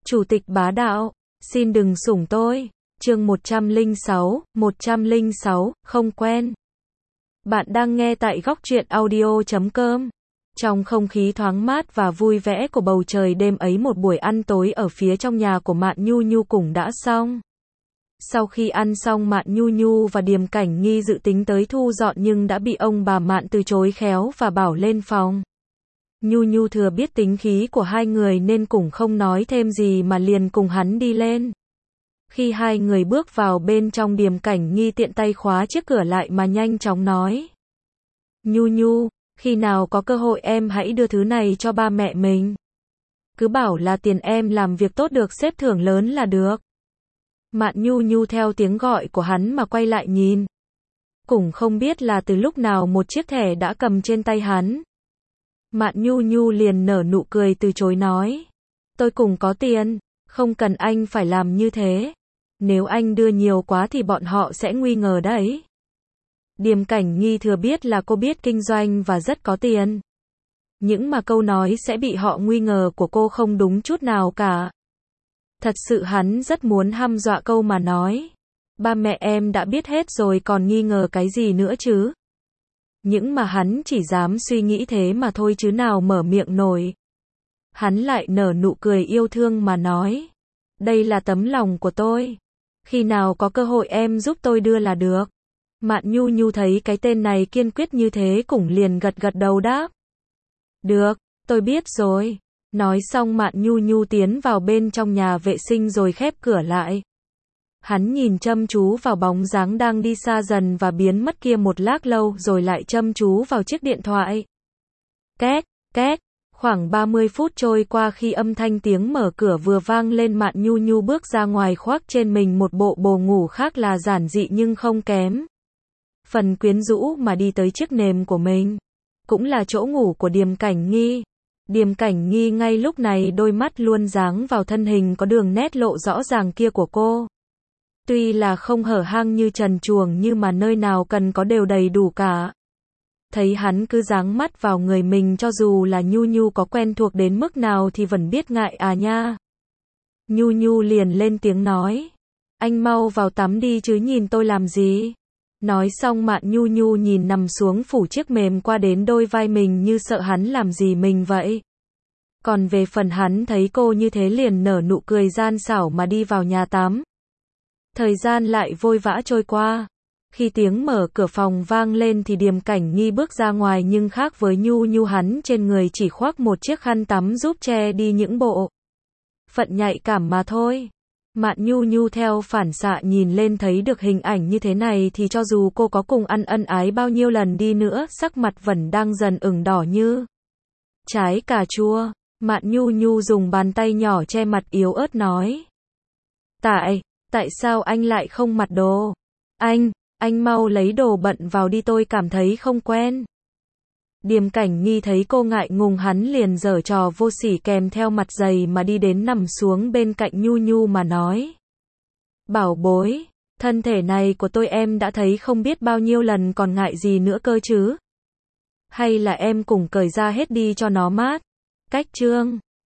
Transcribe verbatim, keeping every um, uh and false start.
Chủ tịch bá đạo, xin đừng sủng tôi. Chương một trăm lẻ sáu, một trăm lẻ sáu, không quen. Bạn đang nghe tại góc truyện audio chấm com. Trong không khí thoáng mát và vui vẻ của bầu trời đêm ấy, một buổi ăn tối ở phía trong nhà của Mạn Nhu Nhu cũng đã xong. Sau khi ăn xong, Mạn Nhu Nhu và Điềm Cảnh Nghi dự tính tới thu dọn nhưng đã bị ông bà Mạn từ chối khéo và bảo lên phòng. Nhu Nhu thừa biết tính khí của hai người nên cũng không nói thêm gì mà liền cùng hắn đi lên. Khi hai người bước vào bên trong, Điềm Cảnh Nghi tiện tay khóa chiếc cửa lại mà nhanh chóng nói: Nhu Nhu, khi nào có cơ hội em hãy đưa thứ này cho ba mẹ mình. Cứ bảo là tiền em làm việc tốt được xếp thưởng lớn là được. Mạn Nhu Nhu theo tiếng gọi của hắn mà quay lại nhìn. Cũng không biết là từ lúc nào một chiếc thẻ đã cầm trên tay hắn. Mạn Nhu Nhu liền nở nụ cười từ chối nói: Tôi cũng có tiền, không cần anh phải làm như thế. Nếu anh đưa nhiều quá thì bọn họ sẽ nghi ngờ đấy. Điềm Cảnh Nghi thừa biết là cô biết kinh doanh và rất có tiền. Những mà câu nói sẽ bị họ nghi ngờ của cô không đúng chút nào cả. Thật sự hắn rất muốn hăm dọa câu mà nói: Ba mẹ em đã biết hết rồi còn nghi ngờ cái gì nữa chứ. Những mà hắn chỉ dám suy nghĩ thế mà thôi chứ nào mở miệng nổi. Hắn lại nở nụ cười yêu thương mà nói: Đây là tấm lòng của tôi. Khi nào có cơ hội em giúp tôi đưa là được. Mạn Nhu Nhu thấy cái tên này kiên quyết như thế cũng liền gật gật đầu đáp: Được, tôi biết rồi. Nói xong, Mạn Nhu Nhu tiến vào bên trong nhà vệ sinh rồi khép cửa lại. Hắn nhìn chăm chú vào bóng dáng đang đi xa dần và biến mất kia một lát lâu rồi lại chăm chú vào chiếc điện thoại. Két, két, khoảng ba mươi phút trôi qua, khi âm thanh tiếng mở cửa vừa vang lên, Mạn Nhu Nhu bước ra ngoài khoác trên mình một bộ bồ ngủ khác là giản dị nhưng không kém phần quyến rũ mà đi tới chiếc nệm của mình. Cũng là chỗ ngủ của Điềm Cảnh Nghi. Điềm Cảnh Nghi ngay lúc này đôi mắt luôn dáng vào thân hình có đường nét lộ rõ ràng kia của cô. Tuy là không hở hang như trần truồng nhưng mà nơi nào cần có đều đầy đủ cả. Thấy hắn cứ dáng mắt vào người mình, cho dù là Nhu Nhu có quen thuộc đến mức nào thì vẫn biết ngại à nha. Nhu Nhu liền lên tiếng nói: Anh mau vào tắm đi chứ nhìn tôi làm gì. Nói xong, Mạn Nhu Nhu nhìn nằm xuống phủ chiếc mềm qua đến đôi vai mình như sợ hắn làm gì mình vậy. Còn về phần hắn thấy cô như thế liền nở nụ cười gian xảo mà đi vào nhà tắm. Thời gian lại vội vã trôi qua. Khi tiếng mở cửa phòng vang lên thì Điềm Cảnh Nghi bước ra ngoài, nhưng khác với Nhu Nhu, hắn trên người chỉ khoác một chiếc khăn tắm giúp che đi những bộ phận nhạy cảm mà thôi. Mạn Nhu Nhu theo phản xạ nhìn lên, thấy được hình ảnh như thế này thì cho dù cô có cùng ăn ân ái bao nhiêu lần đi nữa, sắc mặt vẫn đang dần ửng đỏ như trái cà chua. Mạn Nhu Nhu dùng bàn tay nhỏ che mặt yếu ớt nói: Tại, tại sao anh lại không mặc đồ? Anh, anh mau lấy đồ bận vào đi, tôi cảm thấy không quen. Điềm Cảnh Nghi thấy cô ngại ngùng, hắn liền giở trò vô sỉ kèm theo mặt dày mà đi đến nằm xuống bên cạnh Nhu Nhu mà nói: Bảo bối, thân thể này của tôi em đã thấy không biết bao nhiêu lần, còn ngại gì nữa cơ chứ? Hay là em cùng cởi ra hết đi cho nó mát? Cách chương